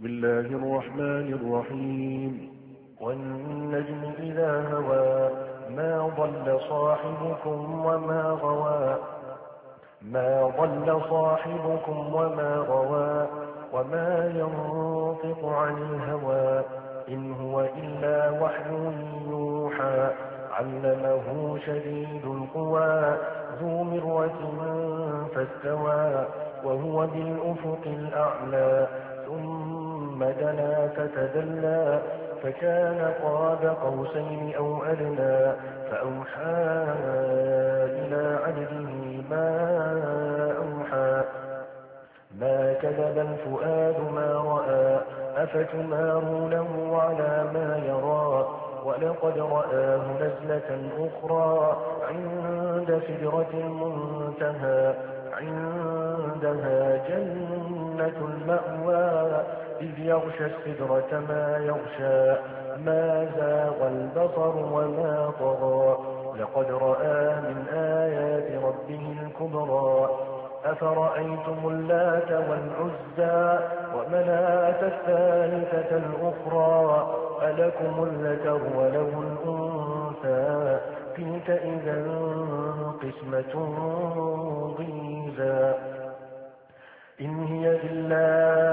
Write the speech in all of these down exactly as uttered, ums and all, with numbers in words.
بسم الله الرحمن الرحيم والنجم إذا هوى ما ضل صاحبكم وما غوى ما ضل صاحبكم وما غوى وما ينطق عن الهوى إن هو إلا وحي يوحى علمه شديد القوى ذو مرة فاستوى وهو بالأفق الأعلى ثم دنا فتدلى فكان قاب قوسين أو أدنى فأوحى إلى عبده ما أوحى ما كذب الفؤاد ما رأى أفتمارونه على ما يرى ولقد رآه نزلة أخرى عند سدرة المنتهى عندها جنة المأوى إذ يغشى السدرة ما يغشى ما زاغ البصر وما طغى لقد رآه من آيات ربه الكبرى أفرأيتم اللات والعزى ومناة الثالثة الأخرى ألكم الذكر وله الأنثى تلك إذا قسمة ضيزى إن هي إلا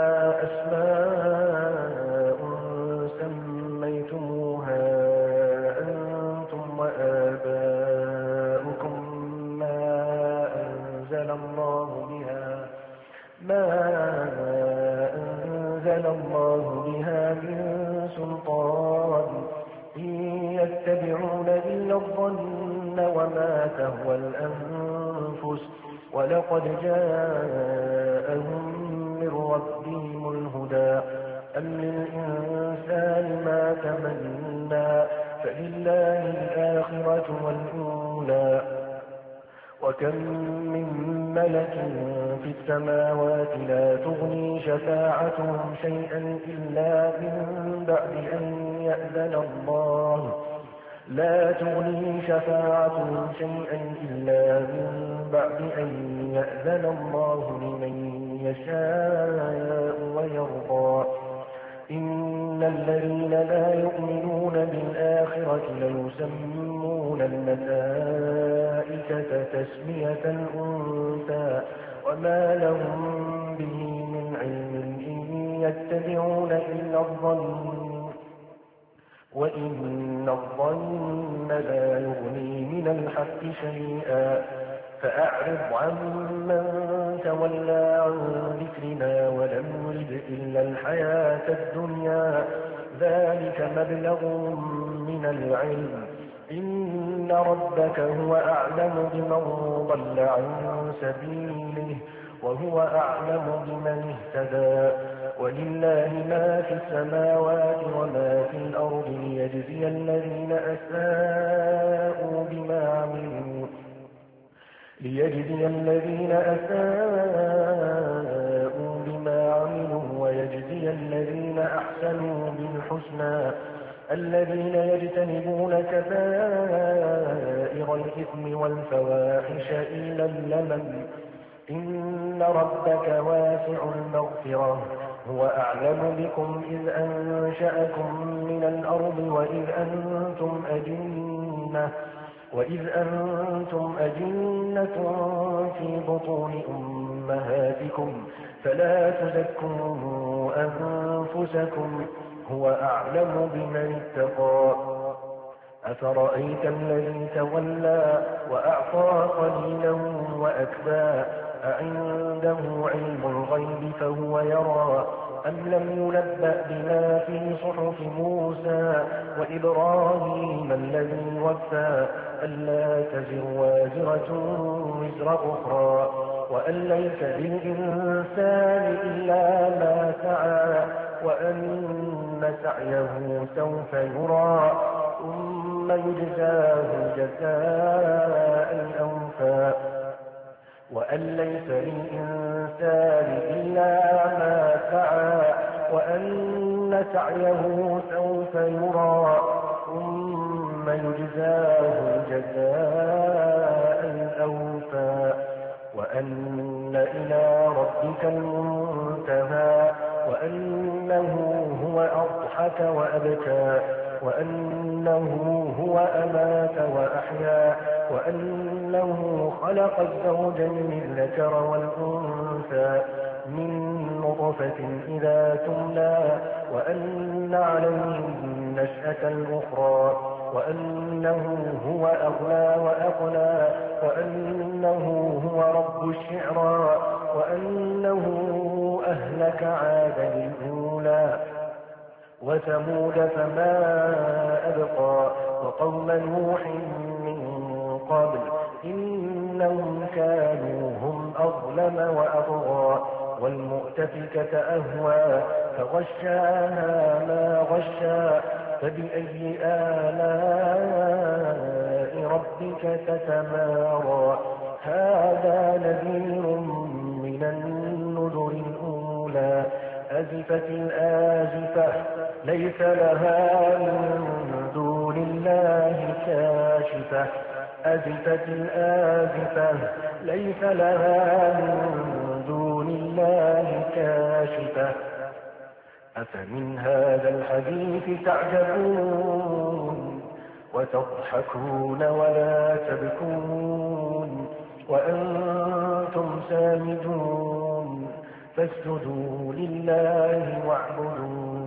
أسماء سميتموها أنتم وآباؤكم ما أنزل الله بها ما أنزل الله بها من سلطان إن يتبعون إلا الظن وما تهوى الأنفس ولقد جاءهم من ربهم الهدى أم للإنسان ما تمنى فلله الآخرة والأولى وكم من ملك في السماوات لا تغني شفاعتهم شيئا إلا من بعد أن يأذن الله لا تغني شفاعتهم شيئا إلا من بعد أن يأذن الله لمن يشاء ويرضى إن الذين لا يؤمنون بالآخرة ليسمون الملائكة تسمية الأنثى وما لهم به من علم إن يتبعون إلا الظن وإن الظن لا يغني من الحق شيئا فأعرض عمن تولى عن ذكرنا ولم يرد إلا الحياة الدنيا ذلك مبلغ من العلم إن ربك هو أعلم بمن ضل عن سبيله وهو أعلم بمن اهتدى ولله ما في السماوات وما في الأرض ليجزي الذين أساءوا بما عملوا ليجزي الذين أساءوا بما عملوا ويجزي الذين أحسنوا بالحسنى الذين يجتنبون كبائر الإثم والفواحش إلا اللمم إن ربك واسع المغفرة هو أعلم بكم إذ أنشأكم من الأرض وإذ أنتم أجنة وإذ أنتم أجنة في بطون أمهاتكم فلا تزكوا أنفسكم هو أعلم بمن اتقى أفرأيت الذي تولى وأعطى قليلا وأكبى أعنده علم الغيب فهو يرى أم لم ينبأ بما في صحف موسى وإبراهيم الذي وفى ألا تزر وازرة وزر أخرى وأن ليس للإنسان إلا ما سعى وأن سعيه سوف يرى ثم يجزاه جزاء الأوفى وأن ليس للإنسان إلا ما سعى وأن سعيه سوف يرى ثم يجزاه جزاء الأوفى وأن إلى ربك المنتهى وأنه هو أضحك وأبكى وأنه هو أمات وأحيا وأنه خلق الزوجين الذكر والأنثى من نطفة إذا تمنى وأن عليه النشأة الأخرى وأنه هو أغنى وأقنى وأنه هو رب الشعرى وأنه أهلك عادا الأولى وثمود فما أبقى وقوم نوح من قبل إنهم كانوا هم أظلم وأطغى والمؤتفكة أهوى فغشاها ما غشا فبأي آلاء ربك تتمارى هذا نذير من النذر الأولى أزفت الآزفة ليس لها من دون الله كاشفة أزفت الآزفة ليس لها من دون الله كاشفة أفمن هذا الحديث تعجبون وتضحكون ولا تبكون وأنتم سامدون فاسجدوا لله واعبدوا